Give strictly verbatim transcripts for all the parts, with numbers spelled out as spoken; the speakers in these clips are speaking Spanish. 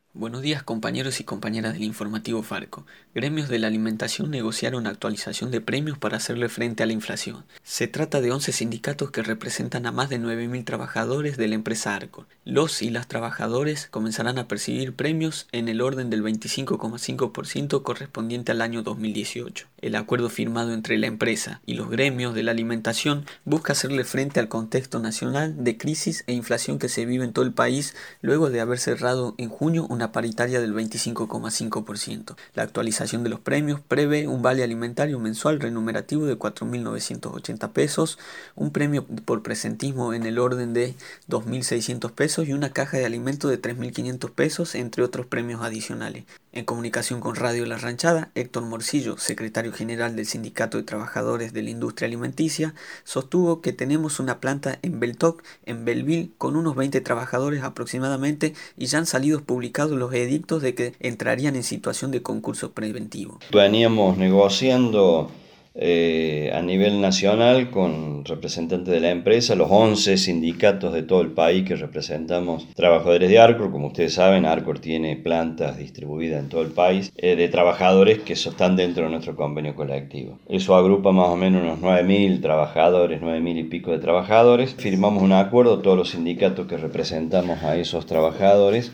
Buenos días, compañeros y compañeras del informativo Farco. Gremios de la alimentación negociaron actualización de premios para hacerle frente a la inflación. Se trata de once sindicatos que representan a más de nueve mil trabajadores de la empresa Arcor. Los y las trabajadores comenzarán a percibir premios en el orden del veinticinco coma cinco por ciento correspondiente al año dos mil dieciocho. El acuerdo firmado entre la empresa y los gremios de la alimentación busca hacerle frente al contexto nacional de crisis e inflación que se vive en todo el país luego de haber cerrado en junio una paritaria del veinticinco coma cinco por ciento. La actualización de los premios prevé un vale alimentario mensual remunerativo de cuatro mil novecientos ochenta pesos, un premio por presentismo en el orden de dos mil seiscientos pesos y una caja de alimentos de tres mil quinientos pesos, entre otros premios adicionales. En comunicación con Radio La Ranchada, Héctor Morcillo, secretario general del Sindicato de Trabajadores de la Industria Alimenticia, sostuvo que tenemos una planta en Beltoc, en Belleville, con unos veinte trabajadores aproximadamente, y ya han salido publicados los edictos de que entrarían en situación de concurso preventivo. Veníamos negociando eh, a nivel nacional con representantes de la empresa, los once sindicatos de todo el país que representamos trabajadores de Arcor. Como ustedes saben, Arcor tiene plantas distribuidas en todo el país eh, de trabajadores que están dentro de nuestro convenio colectivo. Eso agrupa más o menos unos nueve mil trabajadores, nueve mil y pico de trabajadores. Firmamos un acuerdo, todos los sindicatos que representamos a esos trabajadores,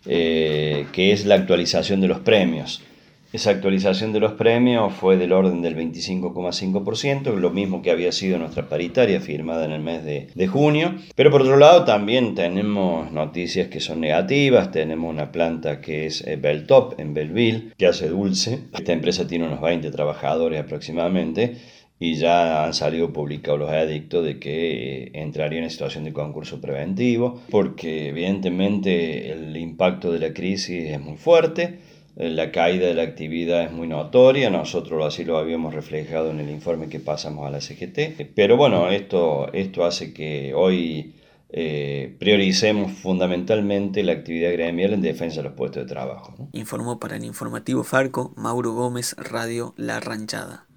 eh, que es la actualización de los premios. Esa actualización de los premios fue del orden del veinticinco coma cinco por ciento, lo mismo que había sido nuestra paritaria firmada en el mes de, de junio. Pero por otro lado también tenemos noticias que son negativas. Tenemos una planta que es Beltop en Belleville, que hace dulce. Esta empresa tiene unos veinte trabajadores aproximadamente y ya han salido publicados los edictos de que entraría en situación de concurso preventivo, porque evidentemente el impacto de la crisis es muy fuerte. La caída de la actividad es muy notoria, nosotros así lo habíamos reflejado en el informe que pasamos a la C G T, pero bueno, esto, esto hace que hoy eh, prioricemos fundamentalmente la actividad gremial en defensa de los puestos de trabajo, ¿no? Informó para el informativo Farco Mauro Gómez, Radio La Ranchada.